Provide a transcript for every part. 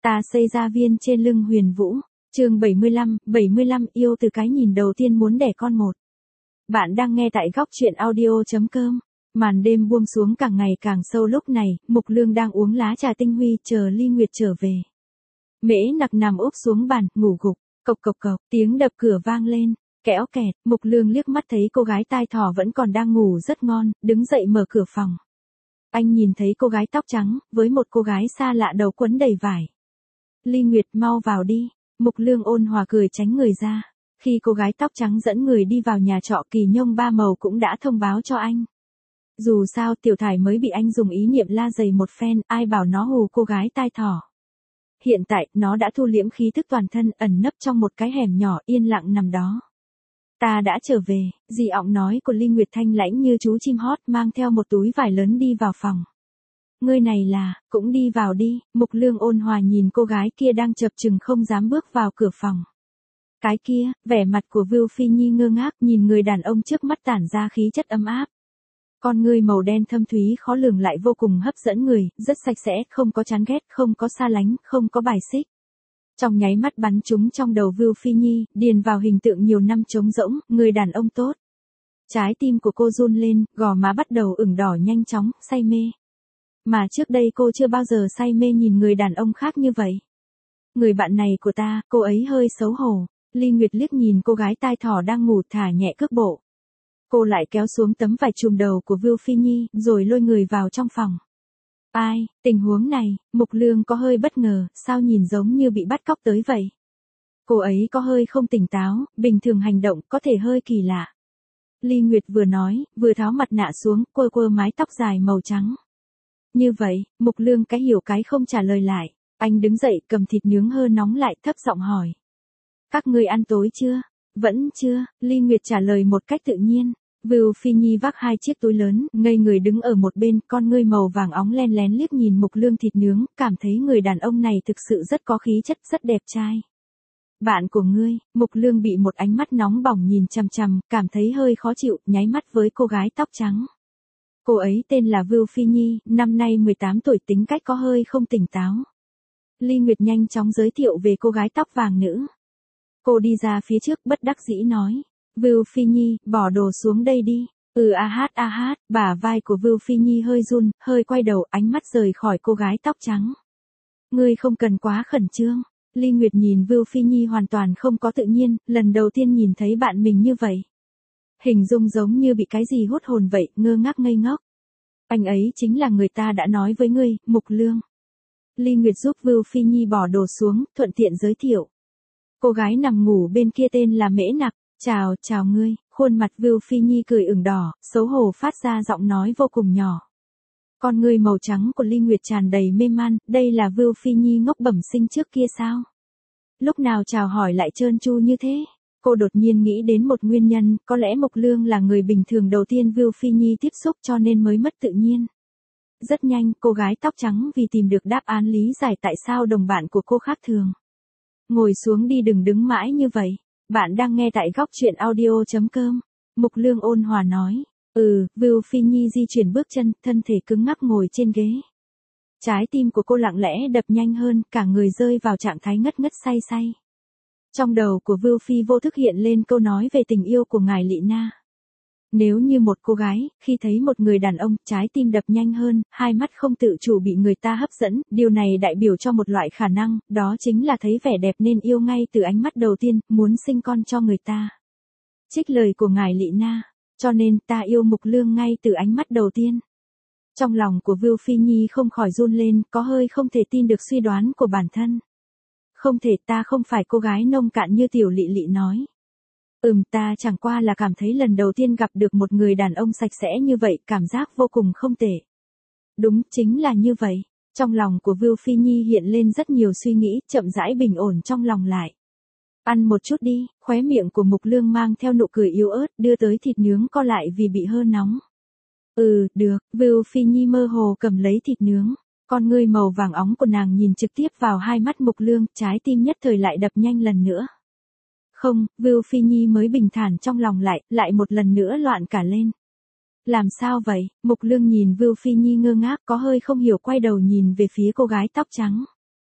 Ta xây ra viên trên lưng Huyền Vũ. Chương 75 yêu từ cái nhìn đầu tiên muốn đẻ con một. Bạn đang nghe tại góc truyện audio.com. Màn đêm buông xuống càng ngày càng sâu, lúc này, Mục Lương đang uống lá trà tinh huy chờ Ly Nguyệt trở về. Mễ Nặc nằm úp xuống bàn, ngủ gục, cộc cộc cộc, tiếng đập cửa vang lên, kéo kẹt, Mục Lương liếc mắt thấy cô gái tai thỏ vẫn còn đang ngủ rất ngon, đứng dậy mở cửa phòng. Anh nhìn thấy cô gái tóc trắng, với một cô gái xa lạ đầu quấn đầy vải. Ly Nguyệt, mau vào đi. Mục Lương ôn hòa cười tránh người ra. Khi cô gái tóc trắng dẫn người đi vào nhà trọ, Kỳ Nhông ba màu cũng đã thông báo cho anh. Dù sao Tiểu Thải mới bị anh dùng ý niệm la dày một phen, ai bảo nó hù cô gái tai thỏ. Hiện tại, nó đã thu liễm khí tức toàn thân, ẩn nấp trong một cái hẻm nhỏ, yên lặng nằm đó. Ta đã trở về, dì ọng nói của Ly Nguyệt thanh lãnh như chú chim hót, mang theo một túi vải lớn đi vào phòng. Ngươi này là, cũng đi vào đi. Mục Lương ôn hòa nhìn cô gái kia đang chập chừng không dám bước vào cửa phòng. Cái kia, vẻ mặt của Vưu Phi Nhi ngơ ngác nhìn người đàn ông trước mắt tản ra khí chất ấm áp. Con ngươi màu đen thâm thúy khó lường lại vô cùng hấp dẫn người, rất sạch sẽ, không có chán ghét, không có xa lánh, không có bài xích. Trong nháy mắt bắn trúng trong đầu Vưu Phi Nhi, điền vào hình tượng nhiều năm trống rỗng, người đàn ông tốt. Trái tim của cô run lên, gò má bắt đầu ửng đỏ nhanh chóng, say mê. Mà trước đây cô chưa bao giờ say mê nhìn người đàn ông khác như vậy. Người bạn này của ta, cô ấy hơi xấu hổ. Ly Nguyệt liếc nhìn cô gái tai thỏ đang ngủ, thả nhẹ cước bộ. Cô lại kéo xuống tấm vải trùm đầu của Vưu Phi Nhi, rồi lôi người vào trong phòng. Ai, tình huống này, Mục Lương có hơi bất ngờ, sao nhìn giống như bị bắt cóc tới vậy? Cô ấy có hơi không tỉnh táo, bình thường hành động có thể hơi kỳ lạ. Ly Nguyệt vừa nói, vừa tháo mặt nạ xuống, quơ quơ mái tóc dài màu trắng. Như vậy, Mục Lương cái hiểu cái không trả lời lại. Anh đứng dậy cầm thịt nướng hơ nóng lại, thấp giọng hỏi. Các ngươi ăn tối chưa? Vẫn chưa, Ly Nguyệt trả lời một cách tự nhiên. Vưu Phi Nhi vác 2 chiếc túi lớn, ngây người đứng ở một bên, con ngươi màu vàng óng len lén liếc nhìn Mục Lương thịt nướng, cảm thấy người đàn ông này thực sự rất có khí chất, rất đẹp trai. Bạn của ngươi, Mục Lương bị một ánh mắt nóng bỏng nhìn chằm chằm, cảm thấy hơi khó chịu, nháy mắt với cô gái tóc trắng. Cô ấy tên là Vưu Phi Nhi, năm nay 18 tuổi, tính cách có hơi không tỉnh táo. Ly Nguyệt nhanh chóng giới thiệu về cô gái tóc vàng nữ. Cô đi ra phía trước bất đắc dĩ nói. Vưu Phi Nhi, bỏ đồ xuống đây đi. A hát, bả vai của Vưu Phi Nhi hơi run, hơi quay đầu, ánh mắt rời khỏi cô gái tóc trắng. Ngươi không cần quá khẩn trương. Ly Nguyệt nhìn Vưu Phi Nhi hoàn toàn không có tự nhiên, lần đầu tiên nhìn thấy bạn mình như vậy. Hình dung giống như bị cái gì hút hồn vậy, ngơ ngác ngây ngốc. Anh ấy chính là người ta đã nói với ngươi, Mục Lương. Ly Nguyệt giúp Vưu Phi Nhi bỏ đồ xuống, thuận tiện giới thiệu. Cô gái nằm ngủ bên kia tên là Mễ Nặc. Chào ngươi. Khuôn mặt Vưu Phi Nhi cười ửng đỏ, xấu hổ phát ra giọng nói vô cùng nhỏ. Con ngươi màu trắng của Ly Nguyệt tràn đầy mê man, đây là Vưu Phi Nhi ngốc bẩm sinh trước kia sao? Lúc nào chào hỏi lại trơn tru như thế? Cô đột nhiên nghĩ đến một nguyên nhân, có lẽ Mục Lương là người bình thường đầu tiên Vưu Phi Nhi tiếp xúc cho nên mới mất tự nhiên. Rất nhanh, cô gái tóc trắng vì tìm được đáp án lý giải tại sao đồng bạn của cô khác thường. Ngồi xuống đi, đừng đứng mãi như vậy. Bạn đang nghe tại góc truyện audio.com. Mục Lương ôn hòa nói. Vưu Phi Nhi di chuyển bước chân, thân thể cứng ngắc ngồi trên ghế. Trái tim của cô lặng lẽ đập nhanh hơn, cả người rơi vào trạng thái ngất ngất say say. Trong đầu của Vưu Phi vô thức hiện lên câu nói về tình yêu của ngài Lị Na. Nếu như một cô gái, khi thấy một người đàn ông, trái tim đập nhanh hơn, hai mắt không tự chủ bị người ta hấp dẫn, điều này đại biểu cho một loại khả năng, đó chính là thấy vẻ đẹp nên yêu ngay từ ánh mắt đầu tiên, muốn sinh con cho người ta. Trích lời của ngài Lị Na, cho nên ta yêu Mục Lương ngay từ ánh mắt đầu tiên. Trong lòng của Vưu Phi Nhi không khỏi run lên, có hơi không thể tin được suy đoán của bản thân. Không thể, ta không phải cô gái nông cạn như Tiểu Lị Lị nói. Ta chẳng qua là cảm thấy lần đầu tiên gặp được một người đàn ông sạch sẽ như vậy, cảm giác vô cùng không tệ. Đúng, chính là như vậy. Trong lòng của Vưu Phi Nhi hiện lên rất nhiều suy nghĩ, chậm rãi bình ổn trong lòng lại. Ăn một chút đi, khóe miệng của Mục Lương mang theo nụ cười yếu ớt, đưa tới thịt nướng co lại vì bị hơi nóng. Được, Vưu Phi Nhi mơ hồ cầm lấy thịt nướng. Con ngươi màu vàng óng của nàng nhìn trực tiếp vào hai mắt Mục Lương, trái tim nhất thời lại đập nhanh lần nữa. Không, Vưu Phi Nhi mới bình thản trong lòng lại một lần nữa loạn cả lên. Làm sao vậy? Mục Lương nhìn Vưu Phi Nhi ngơ ngác, có hơi không hiểu, quay đầu nhìn về phía cô gái tóc trắng.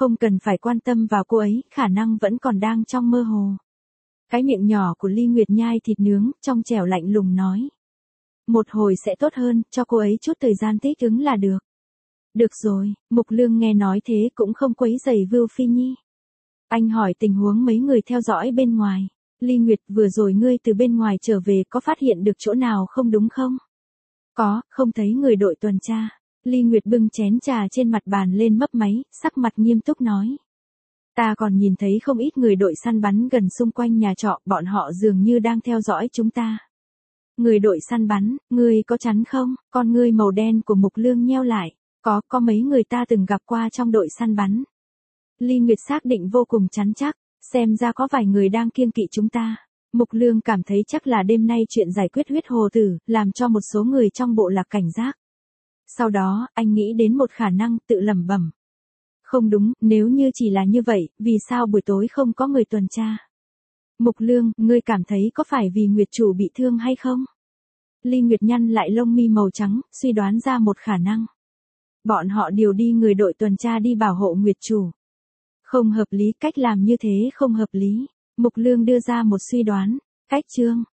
Không cần phải quan tâm vào cô ấy, khả năng vẫn còn đang trong mơ hồ. Cái miệng nhỏ của Ly Nguyệt nhai thịt nướng, trong trẻo lạnh lùng nói. Một hồi sẽ tốt hơn, cho cô ấy chút thời gian thích ứng là được. Được rồi, Mục Lương nghe nói thế cũng không quấy rầy Vưu Phi Nhi. Anh hỏi tình huống mấy người theo dõi bên ngoài. Ly Nguyệt, vừa rồi ngươi từ bên ngoài trở về có phát hiện được chỗ nào không đúng không? Có, không thấy người đội tuần tra. Ly Nguyệt bưng chén trà trên mặt bàn lên mấp máy, sắc mặt nghiêm túc nói. Ta còn nhìn thấy không ít người đội săn bắn gần xung quanh nhà trọ, bọn họ dường như đang theo dõi chúng ta. Người đội săn bắn, ngươi có chắn không? Con ngươi màu đen của Mục Lương nheo lại. Có mấy người ta từng gặp qua trong đội săn bắn. Ly Nguyệt xác định vô cùng chắn chắc, xem ra có vài người đang kiêng kỵ chúng ta. Mục Lương cảm thấy chắc là đêm nay chuyện giải quyết huyết hồ tử, làm cho một số người trong bộ lạc cảnh giác. Sau đó, anh nghĩ đến một khả năng, tự lẩm bẩm. Không đúng, nếu như chỉ là như vậy, vì sao buổi tối không có người tuần tra? Mục Lương, ngươi cảm thấy có phải vì Nguyệt chủ bị thương hay không? Ly Nguyệt nhăn lại lông mi màu trắng, suy đoán ra một khả năng. Bọn họ điều đi người đội tuần tra đi bảo hộ Nguyệt chủ. Không hợp lý, cách làm như thế không hợp lý. Mục Lương đưa ra một suy đoán. Cách chương